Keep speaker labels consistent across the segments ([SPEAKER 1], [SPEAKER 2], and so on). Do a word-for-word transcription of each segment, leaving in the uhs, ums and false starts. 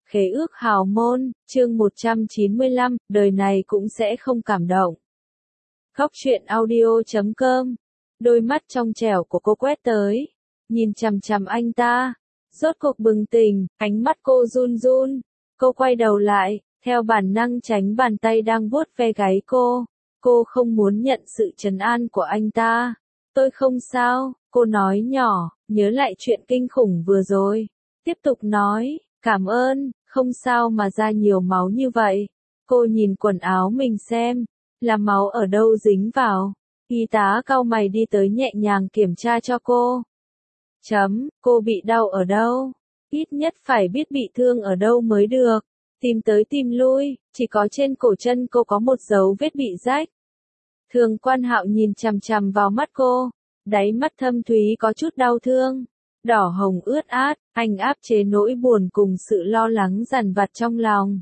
[SPEAKER 1] Khế ước hào môn, chương một trăm chín mươi lăm, đời này cũng sẽ không cảm động. Khóc chuyện audio chấm com. Đôi mắt trong trẻo của cô quét tới, nhìn chằm chằm anh ta, rốt cuộc bừng tỉnh, ánh mắt cô run run. Cô quay đầu lại, theo bản năng tránh bàn tay đang vuốt ve gáy cô. Cô không muốn nhận sự trấn an của anh ta. Tôi không sao, cô nói nhỏ, nhớ lại chuyện kinh khủng vừa rồi. Tiếp tục nói, cảm ơn, không sao mà ra nhiều máu như vậy. Cô nhìn quần áo mình xem, là máu ở đâu dính vào. Y tá cau mày đi tới nhẹ nhàng kiểm tra cho cô. Chấm, cô bị đau ở đâu? Ít nhất phải biết bị thương ở đâu mới được. Tìm tới tìm lui, chỉ có trên cổ chân cô có một dấu vết bị rách. Thường Quan Hạo nhìn chằm chằm vào mắt cô, đáy mắt thâm thúy có chút đau thương, đỏ hồng ướt át, anh áp chế nỗi buồn cùng sự lo lắng dằn vặt trong lòng.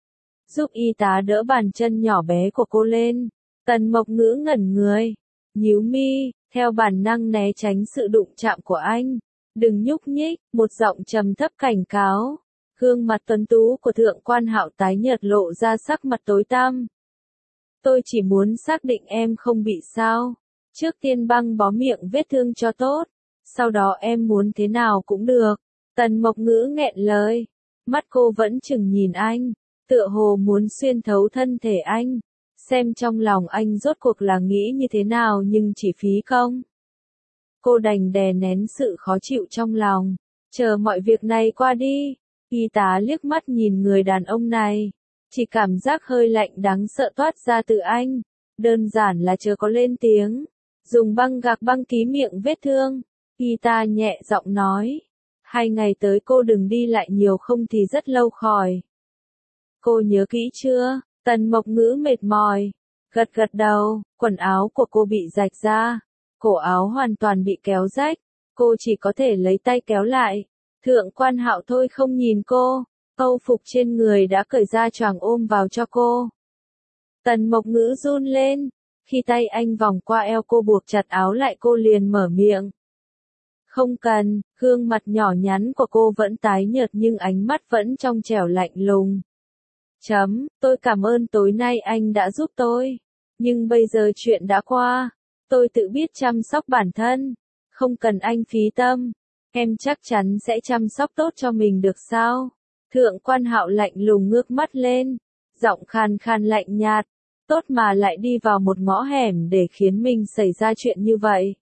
[SPEAKER 1] Giúp y tá đỡ bàn chân nhỏ bé của cô lên, Tần Mộc Ngữ ngẩn người, nhíu mi, theo bản năng né tránh sự đụng chạm của anh. Đừng nhúc nhích, một giọng trầm thấp cảnh cáo. Gương mặt tuấn tú của Thượng Quan Hạo tái nhợt lộ ra sắc mặt tối tăm. Tôi chỉ muốn xác định em không bị sao. Trước tiên băng bó miệng vết thương cho tốt. Sau đó em muốn thế nào cũng được. Tần Mộc Ngữ nghẹn lời. Mắt cô vẫn chừng nhìn anh. Tựa hồ muốn xuyên thấu thân thể anh. Xem trong lòng anh rốt cuộc là nghĩ như thế nào nhưng chỉ phí công. Cô đành đè nén sự khó chịu trong lòng. Chờ mọi việc này qua đi. Y tá liếc mắt nhìn người đàn ông này. Chỉ cảm giác hơi lạnh đáng sợ toát ra từ anh. Đơn giản là chưa có lên tiếng. Dùng băng gạc băng ký miệng vết thương. Y tá nhẹ giọng nói. Hai ngày tới cô đừng đi lại nhiều không thì rất lâu khỏi. Cô nhớ kỹ chưa? Tần Mộc Ngữ mệt mỏi. Gật gật đầu, quần áo của cô bị rạch ra. Cổ áo hoàn toàn bị kéo rách. Cô chỉ có thể lấy tay kéo lại. Thượng Quan Hạo thôi không nhìn cô. Âu phục trên người đã cởi ra choàng ôm vào cho cô. Tần Mộc Ngữ run lên. Khi tay anh vòng qua eo cô buộc chặt áo lại cô liền mở miệng. Không cần, gương mặt nhỏ nhắn của cô vẫn tái nhợt nhưng ánh mắt vẫn trong trẻo lạnh lùng. Chấm, tôi cảm ơn tối nay anh đã giúp tôi. Nhưng bây giờ chuyện đã qua. Tôi tự biết chăm sóc bản thân. Không cần anh phí tâm. Em chắc chắn sẽ chăm sóc tốt cho mình được sao? Thượng Quan Hạo lạnh lùng ngước mắt lên. Giọng khàn khàn lạnh nhạt. Tốt mà lại đi vào một ngõ hẻm để khiến mình xảy ra chuyện như vậy.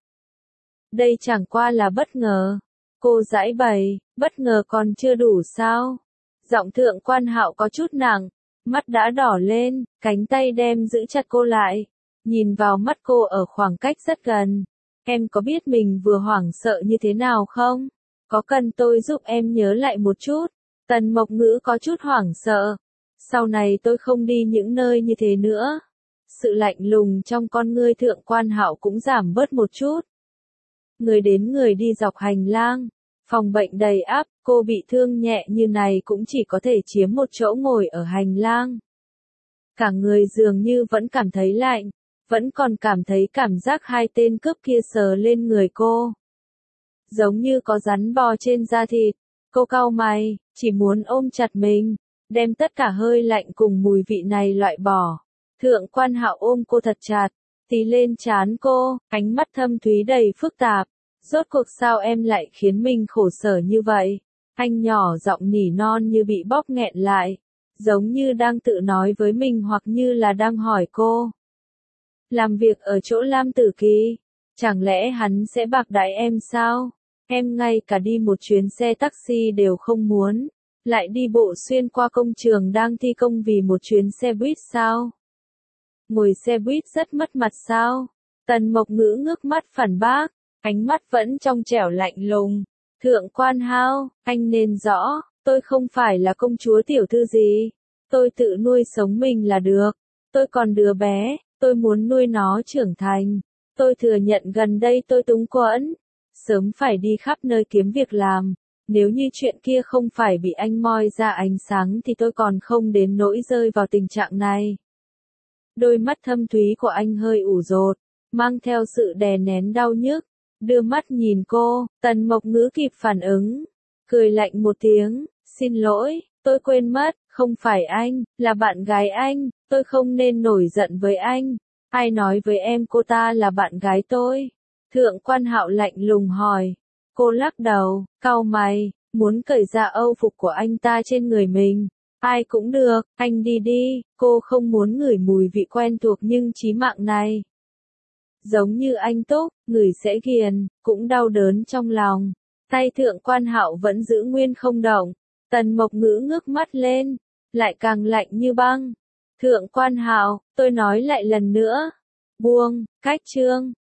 [SPEAKER 1] Đây chẳng qua là bất ngờ. Cô giãi bày, bất ngờ còn chưa đủ sao? Giọng Thượng Quan Hạo có chút nặng. Mắt đã đỏ lên, cánh tay đem giữ chặt cô lại. Nhìn vào mắt cô ở khoảng cách rất gần. Em có biết mình vừa hoảng sợ như thế nào không? Có cần tôi giúp em nhớ lại một chút? Tần Mộc Ngữ có chút hoảng sợ. Sau này tôi không đi những nơi như thế nữa. Sự lạnh lùng trong con ngươi Thượng Quan Hạo cũng giảm bớt một chút. Người đến người đi dọc hành lang. Phòng bệnh đầy ắp, cô bị thương nhẹ như này cũng chỉ có thể chiếm một chỗ ngồi ở hành lang. Cả người dường như vẫn cảm thấy lạnh, vẫn còn cảm thấy cảm giác hai tên cướp kia sờ lên người cô. Giống như có rắn bò trên da thịt, cô cau mày, chỉ muốn ôm chặt mình, đem tất cả hơi lạnh cùng mùi vị này loại bỏ. Thượng Quan Hạo ôm cô thật chặt, tí lên trán cô, ánh mắt thâm thúy đầy phức tạp. Rốt cuộc sao em lại khiến mình khổ sở như vậy? Anh nhỏ giọng nỉ non như bị bóp nghẹn lại, giống như đang tự nói với mình hoặc như là đang hỏi cô. Làm việc ở chỗ Lam Tử Kỳ, chẳng lẽ hắn sẽ bạc đãi em sao? Em ngay cả đi một chuyến xe taxi đều không muốn, lại đi bộ xuyên qua công trường đang thi công vì một chuyến xe buýt sao? Ngồi xe buýt rất mất mặt sao? Tần Mộc Ngữ ngước mắt phản bác. Ánh mắt vẫn trong trẻo lạnh lùng. Thượng Quan Hạo, anh nên rõ, tôi không phải là công chúa tiểu thư gì. Tôi tự nuôi sống mình là được. Tôi còn đứa bé, tôi muốn nuôi nó trưởng thành. Tôi thừa nhận gần đây tôi túng quẫn. Sớm phải đi khắp nơi kiếm việc làm. Nếu như chuyện kia không phải bị anh moi ra ánh sáng thì tôi còn không đến nỗi rơi vào tình trạng này. Đôi mắt thâm thúy của anh hơi ủ dột, mang theo sự đè nén đau nhức. Đưa mắt nhìn cô, Tần Mộc Ngữ kịp phản ứng, cười lạnh một tiếng, xin lỗi, tôi quên mất, không phải anh, là bạn gái anh, tôi không nên nổi giận với anh. Ai nói với em cô ta là bạn gái tôi? Thượng quan Hạo lạnh lùng hỏi. Cô lắc đầu, cau mày, muốn cởi ra âu phục của anh ta trên người mình. Ai cũng được, anh đi đi, cô không muốn ngửi mùi vị quen thuộc nhưng chí mạng này. Giống như anh Túc, ngửi sẽ ghiền, cũng đau đớn trong lòng. Tay thượng quan Hạo vẫn giữ nguyên không động. Tần Mộc Ngữ ngước mắt lên, lại càng lạnh như băng. Thượng quan Hạo, tôi nói lại lần nữa. Buông, cách chương.